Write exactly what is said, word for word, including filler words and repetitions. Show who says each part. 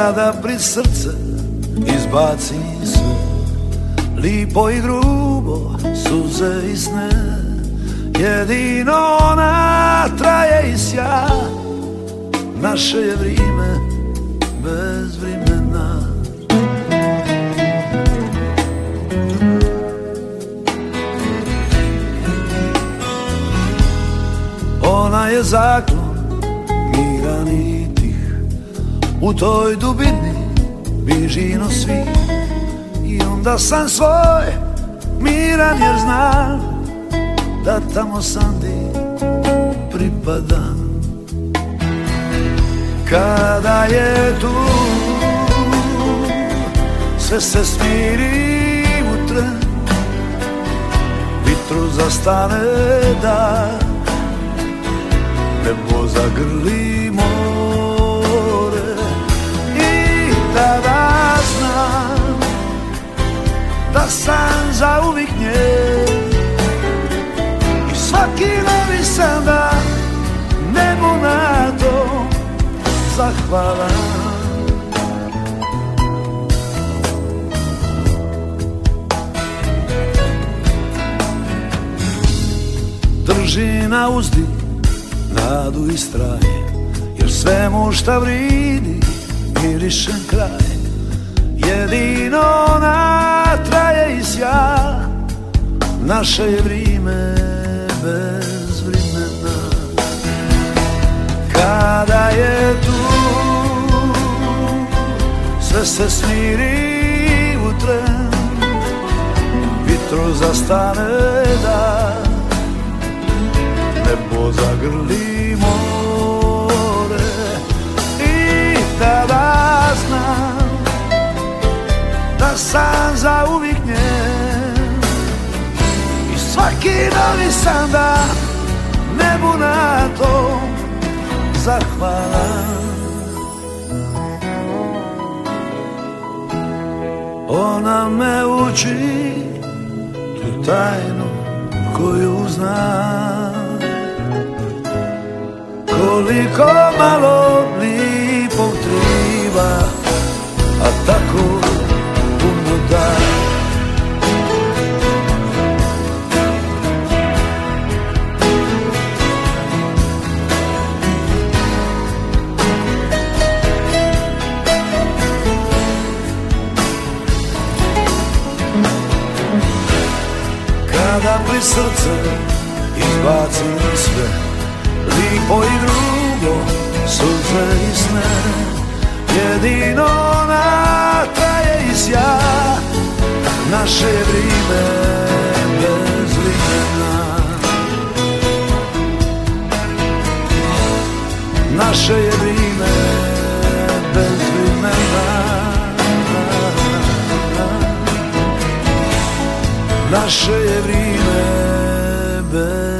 Speaker 1: Kada pri srce izbaci sve, lipo i grubo, suze i sne, jedino ona traje i sja. Naše je vrijeme bez vremena. Ona je zaklon miran i tih, u toj dubini bližino svih. I onda sam svoj miran jer znam da tamo Sandi pripadam. Kada je tu sve se smiri u tren, vitru zastane da nebo zagrli more. I tada znam da sam zauvijek njen i svaki novi san da nebu na to zahvalan. Drži na uzdi nadu i straj, jer svemu šta vridi mirišen kraj. Jedino ona traje i sja, naše je vrijeme bez vremena. Kada je tu sve se smiri u tren, vitru zastane da nebo zagrli more. I tada znam da sam zauvijek njen i svaki novi san da nebu na to zahvalan. Ona me uči tu tajnu koju znam, koliko malo lipog triba, a tako puno da. Kada pri srce izbacim sve, lipo i drugo, suze i sne, jedino ona traje i sja, naše je vrijeme bez vremena. Naše je vrijeme bez vremena. Naše je vrijeme bez